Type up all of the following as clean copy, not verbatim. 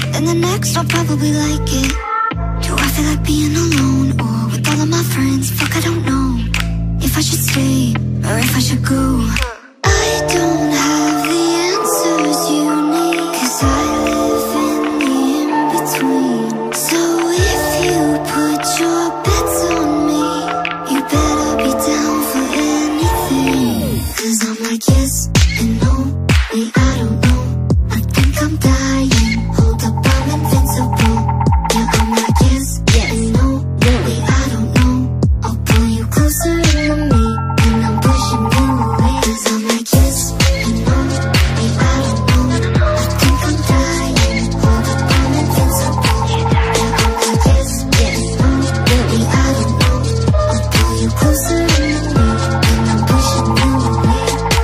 and the next I'll probably like it. Do I feel like being alone or with all of my friends? Fuck, I don't know if I should stay or if I should go. I don't have the answers you need, 'cause I live in the in-between. So if you put your bets on me, you better be down for anything. 'Cause I'm like yes and no, wait, I don't know. I think I'm dying, hold up, I'm invincible. Yeah, I'm like yes and no, wait, I don't know. I'll pull you closer to me, and I'm pushing you away. 'Cause I'm like yes and no, wait, I don't know. I think I'm dying, hold up, I'm invincible. Yeah, I'm like yes and no, wait, I don't know. I'll pull you closer to me, and I'm pushing you away.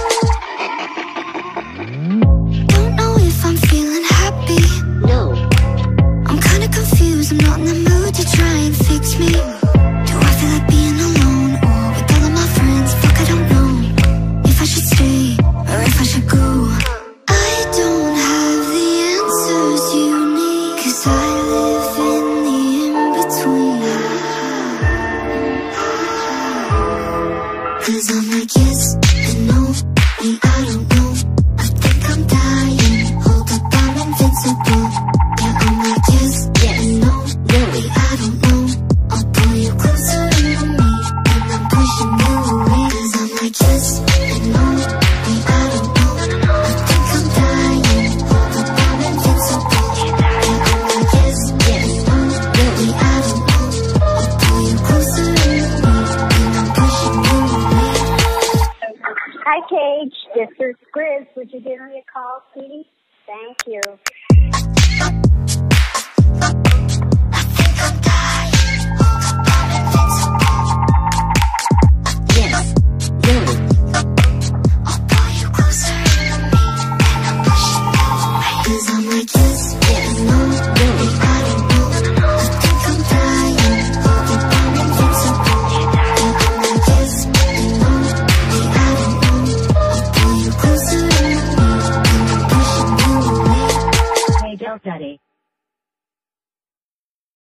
Don't know if I'm feeling happy. No. I'm kinda confused, I'm not in the mood to try and fix me. Do I feel like being alone or with all of my friends? Fuck, I don't know if I should stay or if I should go. I don't have the answers you need, 'cause I live in the in-between. 'Cause I'm like yes and no, wait, I don't know. I think I'm dying, hold up, I'm invincible. Yeah, I'm like yes and no, wait, I don't know. I'll pull you closer to me, and I'm pushing you away. 'Cause I'm like yes and no, wait, I don't know. I think I'm dying, hold up, I'm invincible. Yeah, I'm like yes and no, wait, I don't know. I'll pull you closer to me, and I'm pushing you away. Hi, Cage. This is Grizz. Would you give me a call, sweetie? Thank you.